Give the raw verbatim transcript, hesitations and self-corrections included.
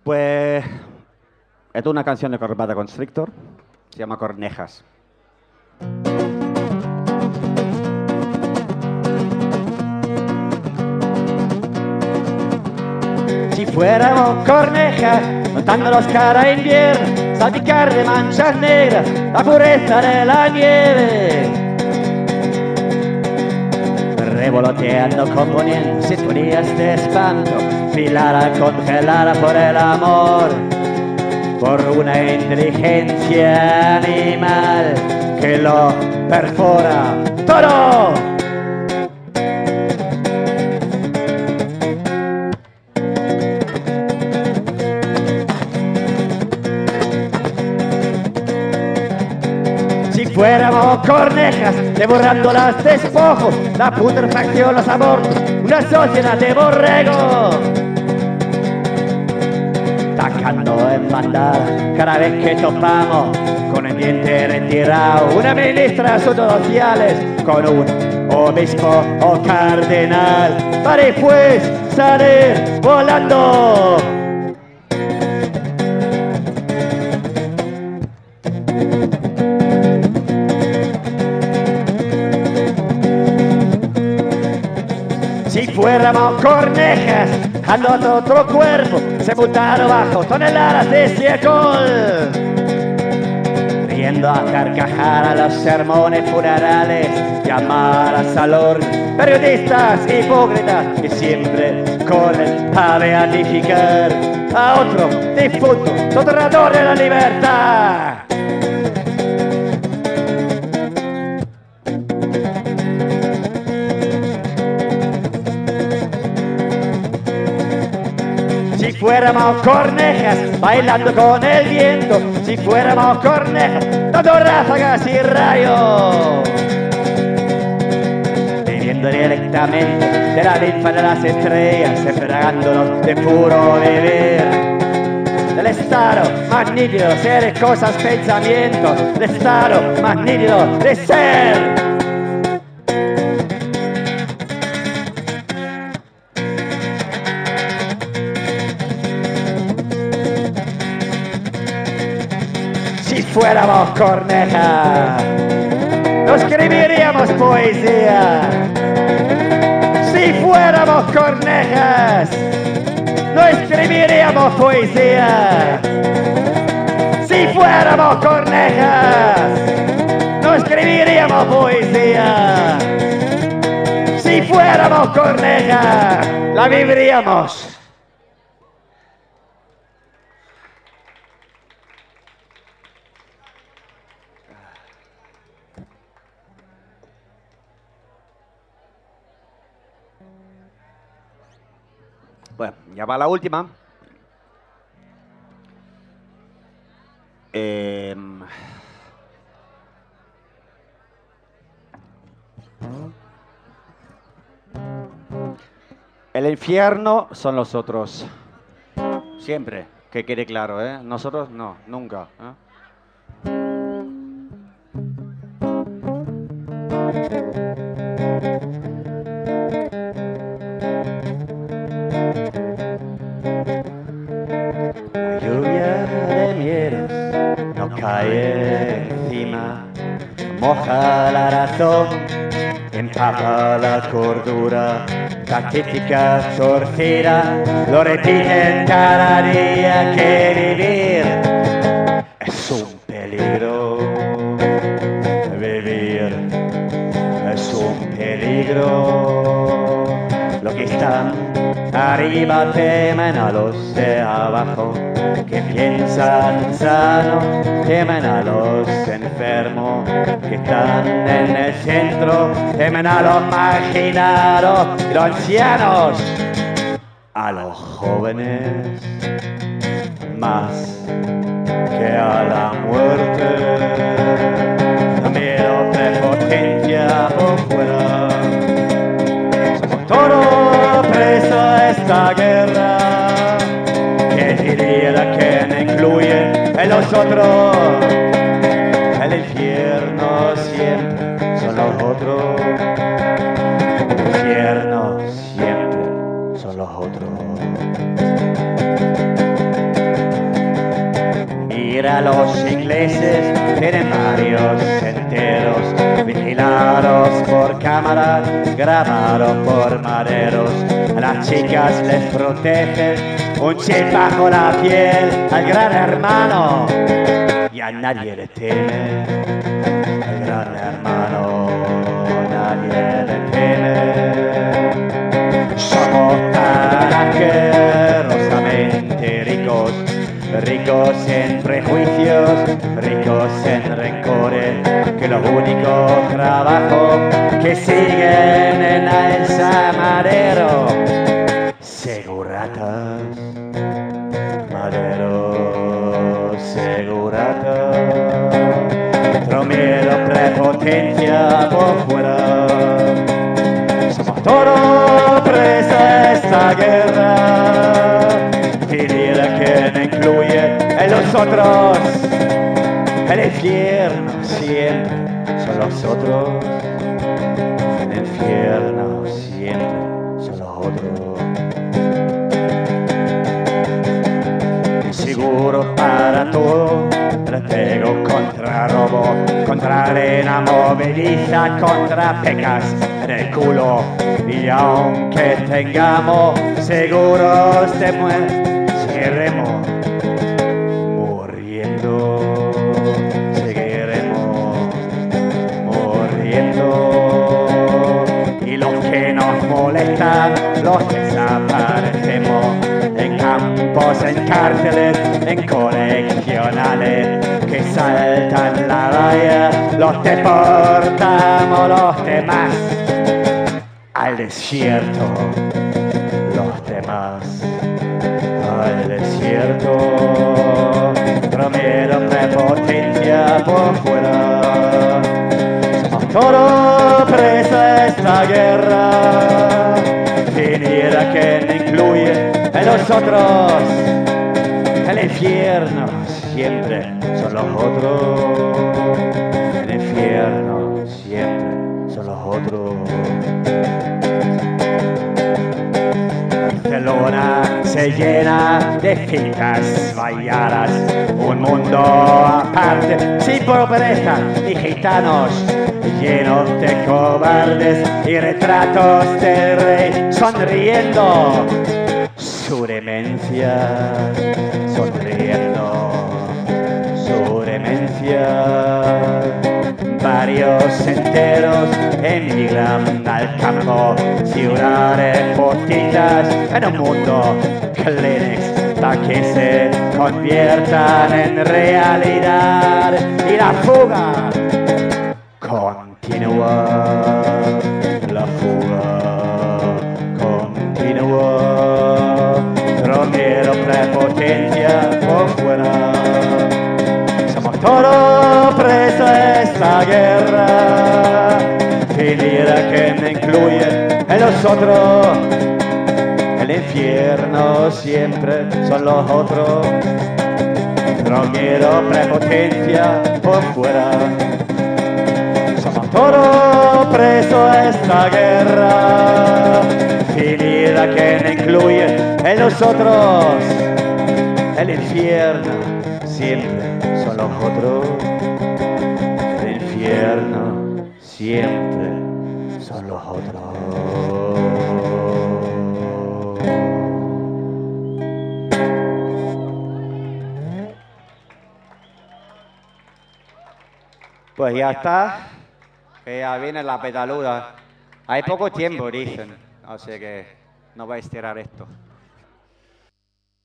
Pues esto es una canción de Corbata Constrictor, se llama Cornejas. Si fuéramos cornejas, montándonos cara invierno, salpicar de manchas negras la pureza de la nieve. Revoloteando, componiendo sinfonías de espanto, filada, congelada por el amor, por una inteligencia animal que lo perfora todo. Si fuéramos cornejas, devorando las despojos, la putrefacción, los abortos, una sociedad de borregos. Tacando en bandada cada vez que topamos con el diente retirado, una ministra de Asuntos Sociales con un obispo o cardenal para después salir volando. Si fuéramos cornejas, ando otro cuerpo, sepultado bajo toneladas de estiércol, riendo a carcajar a los sermones funerales, llamadas al orden, periodistas hipócritas que siempre corren a beatificar a otro difunto, torturador de la libertad. Si fuéramos cornejas, bailando con el viento, si fuéramos cornejas, dando ráfagas y rayos, viviendo directamente de la linfa de las estrellas, embriagándonos de puro beber, del estado más nítido de ser cosas, pensamientos, del estado más nítido de ser. Si fuéramos cornejas, no escribiríamos poesía. Si fuéramos cornejas, no escribiríamos poesía. Si fuéramos cornejas, no escribiríamos poesía. Si fuéramos cornejas, la viviríamos. Bueno, ya va la última. Eh... El infierno son los otros. Siempre, que quede claro, ¿eh? Nosotros no, nunca, ¿eh? Cae encima, moja la razón, empapa la cordura, la típica torcida, lo repiten cada día que vivir es un peligro, vivir es un peligro, lo que están arriba temen a los de abajo, que piensan sano, temen a los enfermos, que están en el centro, temen a los marginados, y los ancianos, a los jóvenes, más que a la muerte, miedo, prepotencia por fuera, somos todos presos a esta guerra. Diría que me incluye en los otros, el infierno siempre son los otros, el infierno siempre son los otros. mira, los ingleses tienen varios enteros, vigilados por cámara, grabados por maderos. A las chicas les protege un chip bajo la piel al gran hermano, y a nadie le teme al gran hermano, nadie le teme. Somos tan asquerosamente ricos, ricos en prejuicios, ricos en rencores, que lo único trabajo que siguen en el Madero, seguratas, Madero, seguratas, Tromero, prepotencia por fuera. Somos todos presos de esta guerra, finir que no incluye en los otros. El infierno siempre son los otros, el infierno siempre son los otros. Seguro para todo, pego contra robo, contra arena movediza, contra pecas en el culo. Y aunque tengamos seguros de muerte, seguiremos muriendo, seguiremos muriendo. Y los que nos molestan, los desaparecemos en campos, en cárceles, en coleccionales que saltan la valla, los deportamos, los demás al desierto, los demás al desierto. Romero, prepotencia por fuera, somos todos presos de esta guerra, finir que no incluye en los otros. El infierno siempre son los otros, el infierno siempre son los otros. Barcelona se llena de fincas valladas, un mundo aparte, sin pobreza ni gitanos, llenos de cobardes y retratos del rey sonriendo. Su demencia, sonriendo, su demencia. Varios enteros emigran al campo, ciudades postitas en un mundo Kleenex, para que se conviertan en realidad. Y la fuga continúa, la fuga continúa. Romero, prepotencia por fuera, somos todos presos de esta guerra, finir que no incluye en los otros. El infierno siempre son los otros. Romero, prepotencia por fuera, somos todos presos de esta guerra, finir que no incluye en los otros. El infierno siempre son los otros, el infierno siempre son los otros. Pues ya está, que ya viene la petaluda. Hay poco tiempo, dicen, así que no voy a estirar esto.